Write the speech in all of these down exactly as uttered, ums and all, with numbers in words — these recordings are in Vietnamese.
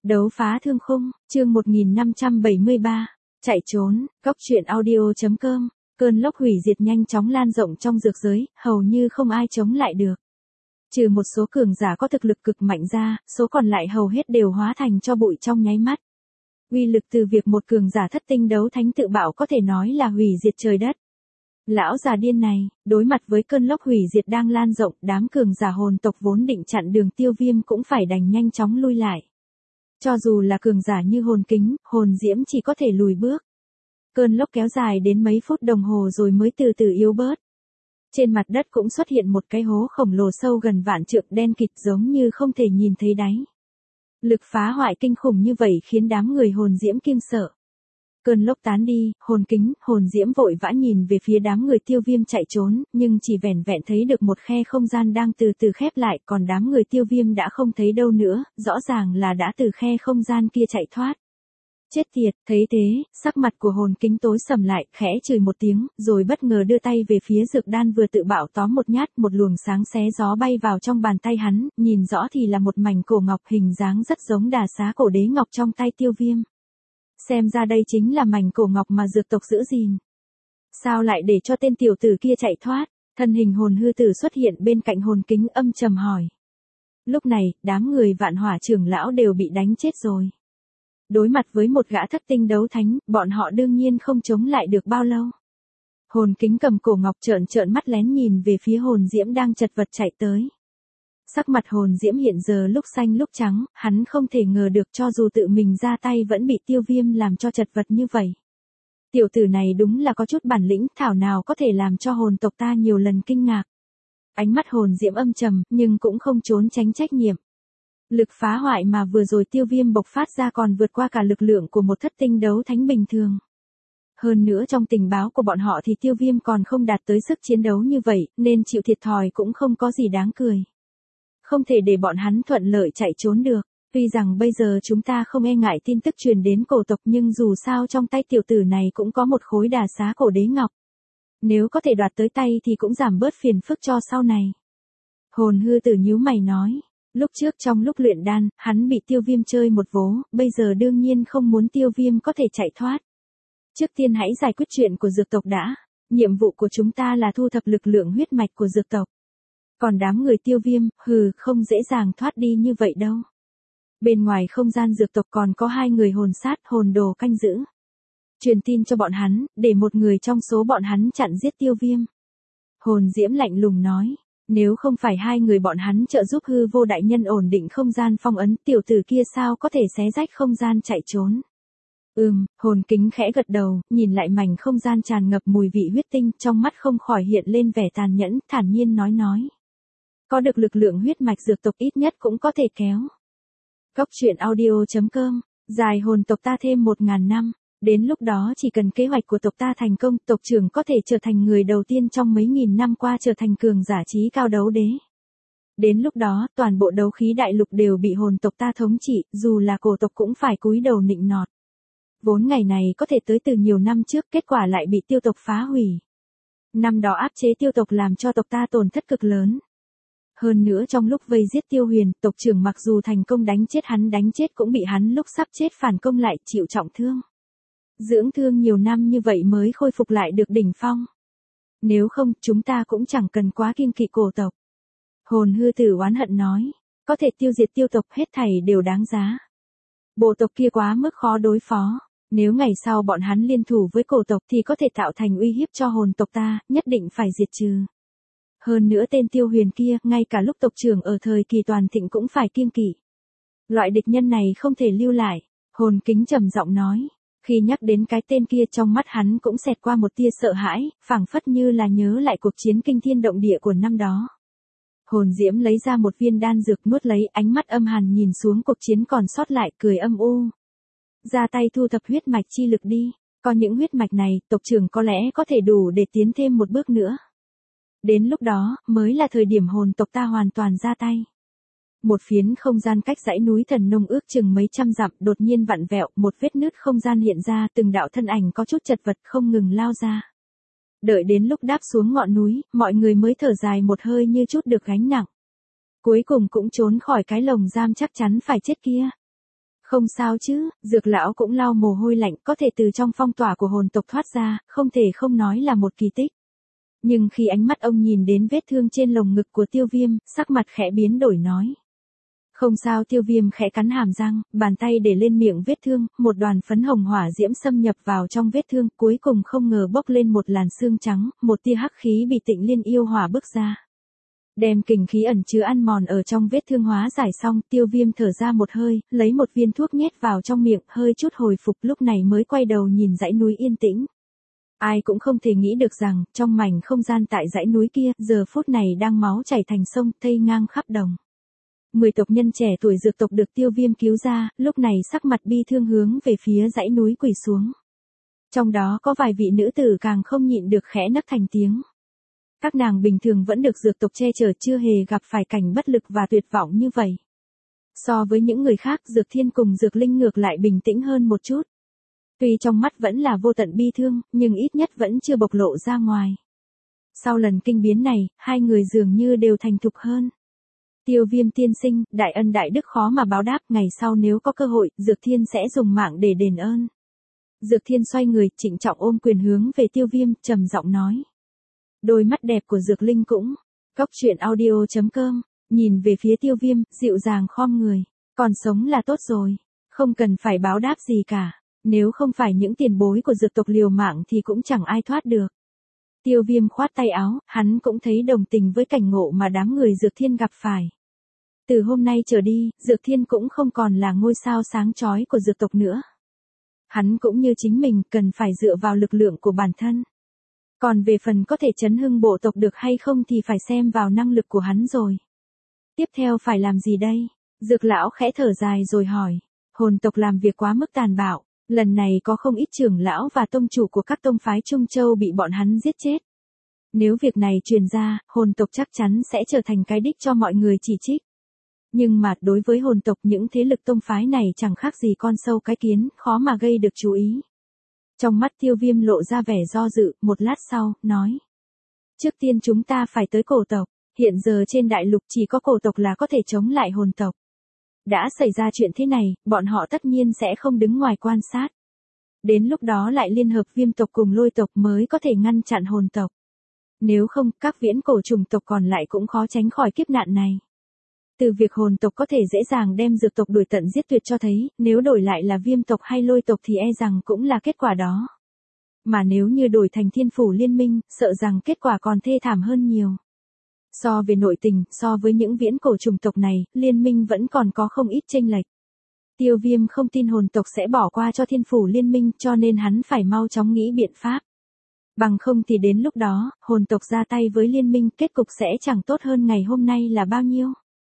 Đấu phá thương khung, chương một nghìn năm trăm bảy mươi ba, chạy trốn, góc truyện audio.com, cơn lốc hủy diệt nhanh chóng lan rộng trong dược giới, hầu như không ai chống lại được. Trừ một số cường giả có thực lực cực mạnh ra, số còn lại hầu hết đều hóa thành cho bụi trong nháy mắt. Uy lực từ việc một cường giả thất tinh đấu thánh tự bạo có thể nói là hủy diệt trời đất. Lão già điên này, đối mặt với cơn lốc hủy diệt đang lan rộng, đám cường giả hồn tộc vốn định chặn đường Tiêu Viêm cũng phải đành nhanh chóng lui lại. Cho dù là cường giả như hồn kính, hồn diễm chỉ có thể lùi bước. Cơn lốc kéo dài đến mấy phút đồng hồ rồi mới từ từ yếu bớt. Trên mặt đất cũng xuất hiện một cái hố khổng lồ sâu gần vạn trượng đen kịt giống như không thể nhìn thấy đáy. Lực phá hoại kinh khủng như vậy khiến đám người hồn diễm kinh sợ. Cơn lốc tán đi, hồn kính, hồn diễm vội vã nhìn về phía đám người Tiêu Viêm chạy trốn, nhưng chỉ vẻn vẹn thấy được một khe không gian đang từ từ khép lại, còn đám người Tiêu Viêm đã không thấy đâu nữa, rõ ràng là đã từ khe không gian kia chạy thoát. Chết tiệt, thấy thế, sắc mặt của hồn kính tối sầm lại, khẽ chửi một tiếng, rồi bất ngờ đưa tay về phía dược đan vừa tự bạo tóm một nhát, một luồng sáng xé gió bay vào trong bàn tay hắn, nhìn rõ thì là một mảnh cổ ngọc hình dáng rất giống đà xá cổ đế ngọc trong tay Tiêu Viêm. Xem ra đây chính là mảnh cổ ngọc mà dược tộc giữ gìn. Sao lại để cho tên tiểu tử kia chạy thoát? Thân hình hồn hư tử xuất hiện bên cạnh hồn kính âm trầm hỏi. Lúc này, đám người vạn hỏa trưởng lão đều bị đánh chết rồi. Đối mặt với một gã thất tinh đấu thánh, bọn họ đương nhiên không chống lại được bao lâu. Hồn kính cầm cổ ngọc trợn trợn mắt lén nhìn về phía hồn diễm đang chật vật chạy tới. Sắc mặt hồn diễm hiện giờ lúc xanh lúc trắng, hắn không thể ngờ được cho dù tự mình ra tay vẫn bị Tiêu Viêm làm cho chật vật như vậy. Tiểu tử này đúng là có chút bản lĩnh, thảo nào có thể làm cho hồn tộc ta nhiều lần kinh ngạc. Ánh mắt hồn diễm âm trầm, nhưng cũng không trốn tránh trách nhiệm. Lực phá hoại mà vừa rồi Tiêu Viêm bộc phát ra còn vượt qua cả lực lượng của một thất tinh đấu thánh bình thường. Hơn nữa trong tình báo của bọn họ thì Tiêu Viêm còn không đạt tới sức chiến đấu như vậy, nên chịu thiệt thòi cũng không có gì đáng cười. Không thể để bọn hắn thuận lợi chạy trốn được, tuy rằng bây giờ chúng ta không e ngại tin tức truyền đến cổ tộc nhưng dù sao trong tay tiểu tử này cũng có một khối đà xá cổ đế ngọc. Nếu có thể đoạt tới tay thì cũng giảm bớt phiền phức cho sau này. Hồn hư tử nhíu mày nói, lúc trước trong lúc luyện đan, hắn bị Tiêu Viêm chơi một vố, bây giờ đương nhiên không muốn Tiêu Viêm có thể chạy thoát. Trước tiên hãy giải quyết chuyện của dược tộc đã, nhiệm vụ của chúng ta là thu thập lực lượng huyết mạch của dược tộc. Còn đám người Tiêu Viêm, hừ, không dễ dàng thoát đi như vậy đâu. Bên ngoài không gian dược tộc còn có hai người hồn sát, hồn đồ canh giữ. Truyền tin cho bọn hắn, để một người trong số bọn hắn chặn giết Tiêu Viêm. Hồn diễm lạnh lùng nói, nếu không phải hai người bọn hắn trợ giúp hư vô đại nhân ổn định không gian phong ấn, tiểu tử kia sao có thể xé rách không gian chạy trốn. Ừm, hồn kính khẽ gật đầu, nhìn lại mảnh không gian tràn ngập mùi vị huyết tinh, trong mắt không khỏi hiện lên vẻ tàn nhẫn, thản nhiên nói nói. Có được lực lượng huyết mạch dược tộc ít nhất cũng có thể kéo. Góc truyện audio.com, dài hồn tộc ta thêm một ngàn năm, đến lúc đó chỉ cần kế hoạch của tộc ta thành công, tộc trưởng có thể trở thành người đầu tiên trong mấy nghìn năm qua trở thành cường giả trí cao đấu đế. Đến lúc đó, toàn bộ đấu khí đại lục đều bị hồn tộc ta thống trị, dù là cổ tộc cũng phải cúi đầu nịnh nọt. Vốn ngày này có thể tới từ nhiều năm trước, kết quả lại bị tiêu tộc phá hủy. Năm đó áp chế tiêu tộc làm cho tộc ta tổn thất cực lớn. Hơn nữa trong lúc vây giết Tiêu Huyền, tộc trưởng mặc dù thành công đánh chết hắn đánh chết cũng bị hắn lúc sắp chết phản công lại chịu trọng thương. Dưỡng thương nhiều năm như vậy mới khôi phục lại được đỉnh phong. Nếu không, chúng ta cũng chẳng cần quá kiêng kỵ cổ tộc. Hồn hư tử oán hận nói, có thể tiêu diệt tiêu tộc hết thảy đều đáng giá. Bộ tộc kia quá mức khó đối phó, nếu ngày sau bọn hắn liên thủ với cổ tộc thì có thể tạo thành uy hiếp cho hồn tộc ta, nhất định phải diệt trừ. Hơn nữa tên Tiêu Huyền kia, ngay cả lúc tộc trưởng ở thời kỳ toàn thịnh cũng phải kiêng kỵ. Loại địch nhân này không thể lưu lại, hồn kính trầm giọng nói. Khi nhắc đến cái tên kia trong mắt hắn cũng xẹt qua một tia sợ hãi, phảng phất như là nhớ lại cuộc chiến kinh thiên động địa của năm đó. Hồn diễm lấy ra một viên đan dược nuốt lấy, ánh mắt âm hàn nhìn xuống cuộc chiến còn sót lại, cười âm u. Ra tay thu thập huyết mạch chi lực đi, có những huyết mạch này, tộc trưởng có lẽ có thể đủ để tiến thêm một bước nữa. Đến lúc đó, mới là thời điểm hồn tộc ta hoàn toàn ra tay. Một phiến không gian cách dãy núi thần nông ước chừng mấy trăm dặm đột nhiên vặn vẹo, một vết nứt không gian hiện ra, từng đạo thân ảnh có chút chật vật không ngừng lao ra. Đợi đến lúc đáp xuống ngọn núi, mọi người mới thở dài một hơi như chút được gánh nặng. Cuối cùng cũng trốn khỏi cái lồng giam chắc chắn phải chết kia. Không sao chứ, Dược lão cũng lau mồ hôi lạnh, có thể từ trong phong tỏa của hồn tộc thoát ra, không thể không nói là một kỳ tích. Nhưng khi ánh mắt ông nhìn đến vết thương trên lồng ngực của Tiêu Viêm, sắc mặt khẽ biến đổi nói. Không sao. Tiêu Viêm khẽ cắn hàm răng, bàn tay để lên miệng vết thương, một đoàn phấn hồng hỏa diễm xâm nhập vào trong vết thương, cuối cùng không ngờ bốc lên một làn xương trắng, một tia hắc khí bị Tịnh Liên yêu hỏa bức ra. Đem kình khí ẩn chứa ăn mòn ở trong vết thương hóa giải xong, Tiêu Viêm thở ra một hơi, lấy một viên thuốc nhét vào trong miệng, hơi chút hồi phục, lúc này mới quay đầu nhìn dãy núi yên tĩnh. Ai cũng không thể nghĩ được rằng, trong mảnh không gian tại dãy núi kia, giờ phút này đang máu chảy thành sông, thây ngang khắp đồng. Mười tộc nhân trẻ tuổi dược tộc được Tiêu Viêm cứu ra, lúc này sắc mặt bi thương hướng về phía dãy núi quỳ xuống. Trong đó có vài vị nữ tử càng không nhịn được khẽ nấc thành tiếng. Các nàng bình thường vẫn được dược tộc che chở, chưa hề gặp phải cảnh bất lực và tuyệt vọng như vậy. So với những người khác, Dược Thiên cùng Dược Linh ngược lại bình tĩnh hơn một chút. Tuy trong mắt vẫn là vô tận bi thương, nhưng ít nhất vẫn chưa bộc lộ ra ngoài. Sau lần kinh biến này, hai người dường như đều thành thục hơn. Tiêu Viêm tiên sinh, đại ân đại đức khó mà báo đáp, ngày sau nếu có cơ hội, Dược Thiên sẽ dùng mạng để đền ơn. Dược Thiên xoay người, trịnh trọng ôm quyền hướng về Tiêu Viêm, trầm giọng nói. Đôi mắt đẹp của Dược Linh cũng, cốc truyện audio chấm com, nhìn về phía Tiêu Viêm, dịu dàng khom người, còn sống là tốt rồi, không cần phải báo đáp gì cả, nếu không phải những tiền bối của dược tộc liều mạng thì cũng chẳng ai thoát được. Tiêu Viêm khoát tay áo, hắn cũng thấy đồng tình với cảnh ngộ mà đám người Dược Thiên gặp phải. Từ hôm nay trở đi, Dược Thiên cũng không còn là ngôi sao sáng chói của dược tộc nữa. Hắn cũng như chính mình, cần phải dựa vào lực lượng của bản thân. Còn về phần có thể chấn hưng bộ tộc được hay không thì phải xem vào năng lực của hắn rồi. Tiếp theo phải làm gì đây? Dược lão khẽ thở dài rồi hỏi. Hồn tộc làm việc quá mức tàn bạo, lần này có không ít trưởng lão và tông chủ của các tông phái Trung Châu bị bọn hắn giết chết. Nếu việc này truyền ra, hồn tộc chắc chắn sẽ trở thành cái đích cho mọi người chỉ trích. Nhưng mà đối với hồn tộc, những thế lực tông phái này chẳng khác gì con sâu cái kiến, khó mà gây được chú ý. Trong mắt Tiêu Viêm lộ ra vẻ do dự, một lát sau, nói. Trước tiên chúng ta phải tới cổ tộc, hiện giờ trên đại lục chỉ có cổ tộc là có thể chống lại hồn tộc. Đã xảy ra chuyện thế này, bọn họ tất nhiên sẽ không đứng ngoài quan sát. Đến lúc đó lại liên hợp Viêm tộc cùng Lôi tộc mới có thể ngăn chặn hồn tộc. Nếu không, các viễn cổ trùng tộc còn lại cũng khó tránh khỏi kiếp nạn này. Từ việc hồn tộc có thể dễ dàng đem dược tộc đuổi tận giết tuyệt cho thấy, nếu đổi lại là Viêm tộc hay Lôi tộc thì e rằng cũng là kết quả đó. Mà nếu như đổi thành Thiên Phủ Liên Minh, sợ rằng kết quả còn thê thảm hơn nhiều. So về nội tình, so với những viễn cổ trùng tộc này, Liên Minh vẫn còn có không ít chênh lệch. Tiêu Viêm không tin hồn tộc sẽ bỏ qua cho Thiên Phủ Liên Minh, cho nên hắn phải mau chóng nghĩ biện pháp. Bằng không thì đến lúc đó, hồn tộc ra tay với Liên Minh, kết cục sẽ chẳng tốt hơn ngày hôm nay là bao nhiêu.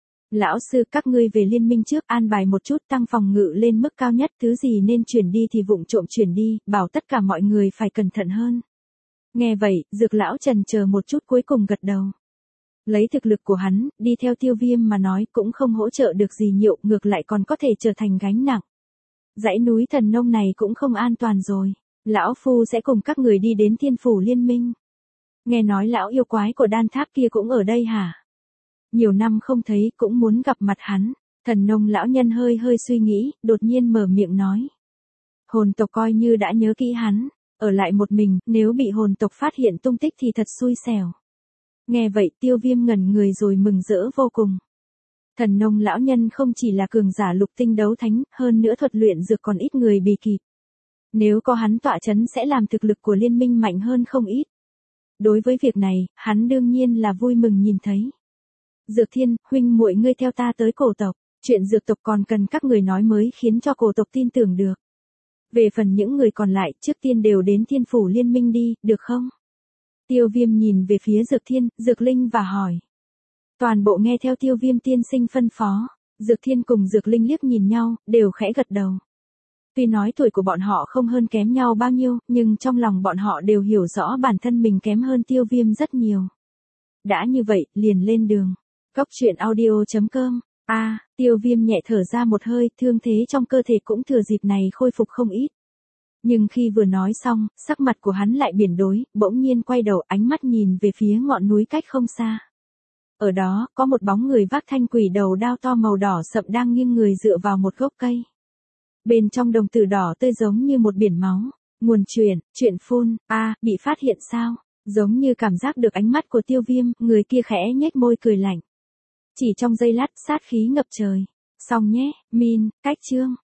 Lão sư, các ngươi về Liên Minh trước, an bài một chút, tăng phòng ngự lên mức cao nhất, thứ gì nên chuyển đi thì vụng trộm chuyển đi, bảo tất cả mọi người phải cẩn thận hơn. Nghe vậy, Dược lão trần chờ một chút cuối cùng gật đầu. Lấy thực lực của hắn, đi theo Tiêu Viêm mà nói cũng không hỗ trợ được gì nhiều, ngược lại còn có thể trở thành gánh nặng. Dãy núi Thần Nông này cũng không an toàn rồi, lão phu sẽ cùng các người đi đến Thiên Phủ Liên Minh. Nghe nói lão yêu quái của đan tháp kia cũng ở đây hả? Nhiều năm không thấy, cũng muốn gặp mặt hắn. Thần Nông lão nhân hơi hơi suy nghĩ, đột nhiên mở miệng nói. Hồn tộc coi như đã nhớ kỹ hắn, ở lại một mình, nếu bị hồn tộc phát hiện tung tích thì thật xui xẻo. Nghe vậy, Tiêu Viêm ngẩn người rồi mừng rỡ vô cùng. Thần Nông lão nhân không chỉ là cường giả lục tinh đấu thánh, hơn nữa thuật luyện dược còn ít người bì kịp. Nếu có hắn tọa chấn sẽ làm thực lực của liên minh mạnh hơn không ít. Đối với việc này, hắn đương nhiên là vui mừng nhìn thấy. Dược Thiên, huynh muội ngươi theo ta tới cổ tộc, chuyện dược tộc còn cần các người nói mới khiến cho cổ tộc tin tưởng được. Về phần những người còn lại, trước tiên đều đến Thiên Phủ Liên Minh đi, được không? Tiêu Viêm nhìn về phía Dược Thiên, Dược Linh và hỏi. Toàn bộ nghe theo Tiêu Viêm tiên sinh phân phó, Dược Thiên cùng Dược Linh liếc nhìn nhau, đều khẽ gật đầu. Tuy nói tuổi của bọn họ không hơn kém nhau bao nhiêu, nhưng trong lòng bọn họ đều hiểu rõ bản thân mình kém hơn Tiêu Viêm rất nhiều. Đã như vậy, liền lên đường. Cốc truyện audio chấm com. A, à, Tiêu Viêm nhẹ thở ra một hơi, thương thế trong cơ thể cũng thừa dịp này khôi phục không ít. Nhưng khi vừa nói xong, sắc mặt của hắn lại biển đổi, bỗng nhiên quay đầu, ánh mắt nhìn về phía ngọn núi cách không xa. Ở đó, có một bóng người vác thanh quỷ đầu đao to màu đỏ sậm đang nghiêng người dựa vào một gốc cây. Bên trong đồng tử đỏ tươi giống như một biển máu. Nguồn chuyện, chuyện phun, a, bị phát hiện sao? Giống như cảm giác được ánh mắt của Tiêu Viêm, người kia khẽ nhếch môi cười lạnh. Chỉ trong giây lát, sát khí ngập trời. Xong nhé, Min, cách chương.